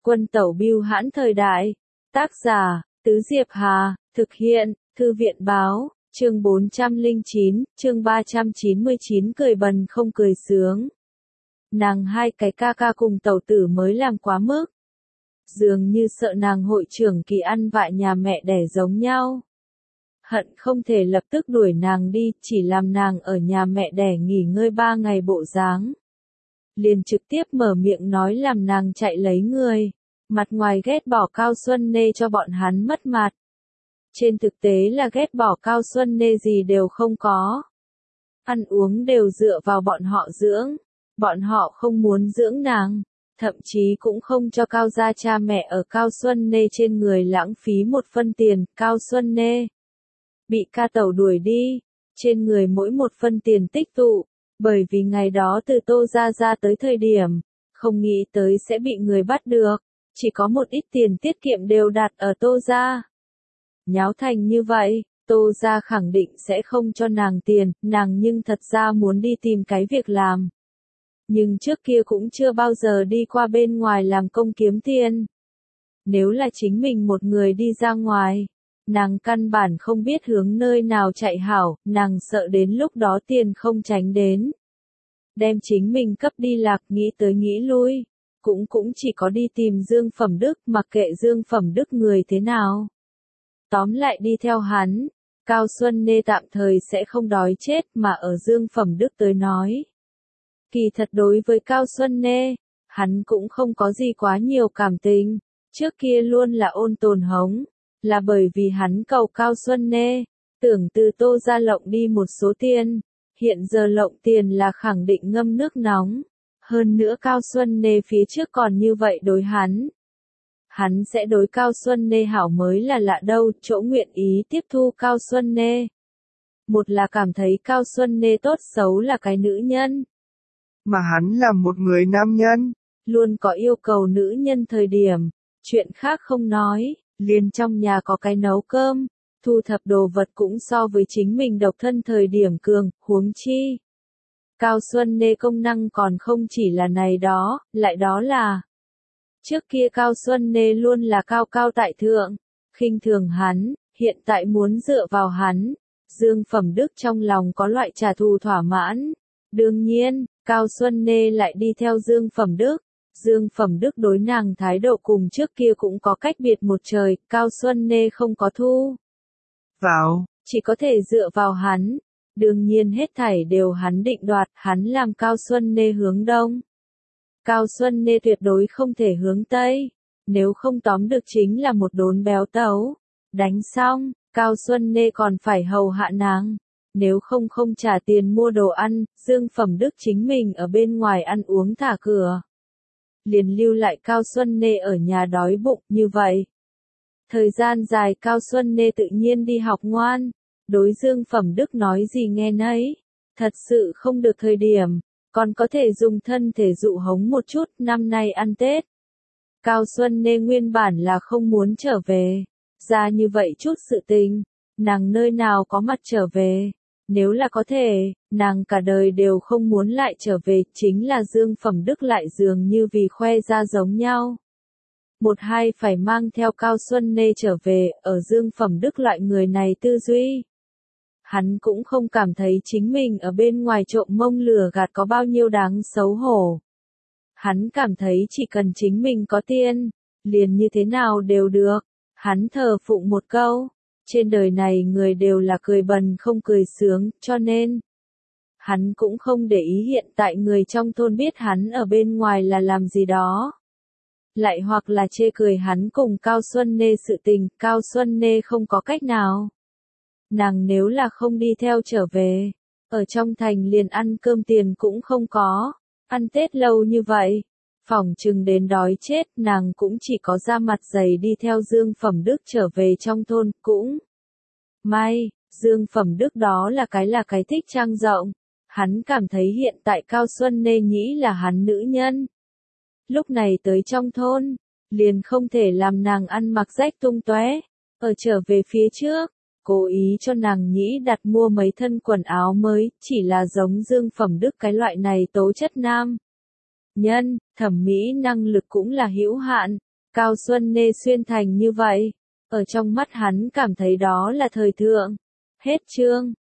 Quân tẩu bưu hãn thời đại. Tác giả, Tứ Diệp Hà, thực hiện, Thư viện báo, chương 409, chương 399 cười bần không cười sướng. Nàng hai cái ca ca cùng tẩu tử mới làm quá mức. Dường như sợ nàng hội trưởng Kỳ ăn vạ nhà mẹ đẻ giống nhau. Hận không thể lập tức đuổi nàng đi, chỉ làm nàng ở nhà mẹ đẻ nghỉ ngơi 3 ngày bộ dáng. Liền trực tiếp mở miệng nói làm nàng chạy lấy người, mặt ngoài ghét bỏ Cao Xuân Nê cho bọn hắn mất mặt. Trên thực tế là ghét bỏ Cao Xuân Nê gì đều không có. Ăn uống đều dựa vào bọn họ dưỡng, bọn họ không muốn dưỡng nàng, thậm chí cũng không cho Cao gia cha mẹ ở Cao Xuân Nê trên người lãng phí một phân tiền. Cao Xuân Nê bị ca tẩu đuổi đi, trên người mỗi một phân tiền tích tụ, bởi vì ngày đó từ Tô gia ra tới thời điểm, không nghĩ tới sẽ bị người bắt được, chỉ có một ít tiền tiết kiệm đều đặt ở Tô gia. Nháo thành như vậy, Tô gia khẳng định sẽ không cho nàng tiền, nàng nhưng thật ra muốn đi tìm cái việc làm. Nhưng trước kia cũng chưa bao giờ đi qua bên ngoài làm công kiếm tiền. Nếu là chính mình một người đi ra ngoài, nàng căn bản không biết hướng nơi nào chạy hảo, nàng sợ đến lúc đó tiền không tránh đến. Đem chính mình cấp đi lạc, nghĩ tới nghĩ lui, cũng chỉ có đi tìm Dương Phẩm Đức, mặc kệ Dương Phẩm Đức người thế nào. Tóm lại đi theo hắn, Cao Xuân Nê tạm thời sẽ không đói chết, mà ở Dương Phẩm Đức tới nói. Kỳ thật đối với Cao Xuân Nê, hắn cũng không có gì quá nhiều cảm tình, trước kia luôn là ôn tồn hống, là bởi vì hắn cầu Cao Xuân Nê, tưởng từ Tô gia lộng đi một số tiền, hiện giờ lộng tiền là khẳng định ngâm nước nóng, hơn nữa Cao Xuân Nê phía trước còn như vậy đối hắn. Hắn sẽ đối Cao Xuân Nê hảo mới là lạ đâu, chỗ nguyện ý tiếp thu Cao Xuân Nê. Một là cảm thấy Cao Xuân Nê tốt xấu là cái nữ nhân. Mà hắn là một người nam nhân. Luôn có yêu cầu nữ nhân thời điểm, chuyện khác không nói, liền trong nhà có cái nấu cơm, thu thập đồ vật cũng so với chính mình độc thân thời điểm cường, huống chi. Cao Xuân Nê công năng còn không chỉ là này đó, lại đó là. Trước kia Cao Xuân Nê luôn là cao cao tại thượng, khinh thường hắn, hiện tại muốn dựa vào hắn. Dương Phẩm Đức trong lòng có loại trả thù thỏa mãn. Đương nhiên, Cao Xuân Nê lại đi theo Dương Phẩm Đức. Dương Phẩm Đức đối nàng thái độ cùng trước kia cũng có cách biệt một trời, Cao Xuân Nê không có thu vào, chỉ có thể dựa vào hắn. Đương nhiên hết thảy đều hắn định đoạt, hắn làm Cao Xuân Nê hướng đông. Cao Xuân Nê tuyệt đối không thể hướng tây, nếu không tóm được chính là một đốn béo tấu. Đánh xong, Cao Xuân Nê còn phải hầu hạ nàng. Nếu không trả tiền mua đồ ăn, Dương Phẩm Đức chính mình ở bên ngoài ăn uống thả cửa. Liền lưu lại Cao Xuân Nê ở nhà đói bụng như vậy. Thời gian dài Cao Xuân Nê tự nhiên đi học ngoan, đối Dương Phẩm Đức nói gì nghe nấy, thật sự không được thời điểm, còn có thể dùng thân thể dụ hống một chút. Năm nay ăn Tết, Cao Xuân Nê nguyên bản là không muốn trở về, ra như vậy chút sự tình, nàng nơi nào có mặt trở về. Nếu là có thể, nàng cả đời đều không muốn lại trở về, chính là Dương Phẩm Đức lại dường như vì khoe ra giống nhau. Một hai phải mang theo Cao Xuân Nê trở về, ở Dương Phẩm Đức loại người này tư duy. Hắn cũng không cảm thấy chính mình ở bên ngoài trộm mông lừa gạt có bao nhiêu đáng xấu hổ. Hắn cảm thấy chỉ cần chính mình có tiền, liền như thế nào đều được. Hắn thờ phụng một câu. Trên đời này người đều là cười bần không cười sướng, cho nên hắn cũng không để ý hiện tại người trong thôn biết hắn ở bên ngoài là làm gì đó. Lại hoặc là chê cười hắn cùng Cao Xuân Nê sự tình, Cao Xuân Nê không có cách nào. Nàng nếu là không đi theo trở về, ở trong thành liền ăn cơm tiền cũng không có, ăn Tết lâu như vậy. Phỏng chừng đến đói chết, nàng cũng chỉ có ra mặt dày đi theo Dương Phẩm Đức trở về trong thôn, cũng may, Dương Phẩm Đức đó là cái thích trang rộng, hắn cảm thấy hiện tại Cao Xuân Nê nhĩ là hắn nữ nhân. Lúc này tới trong thôn, liền không thể làm nàng ăn mặc rách tung tóe, ở trở về phía trước, cố ý cho nàng nhĩ đặt mua mấy thân quần áo mới, chỉ là giống Dương Phẩm Đức cái loại này tố chất nam. Nhân, thẩm mỹ năng lực cũng là hữu hạn, Cao Xuân Nê xuyên thành như vậy. Ở trong mắt hắn cảm thấy đó là thời thượng. Hết chương.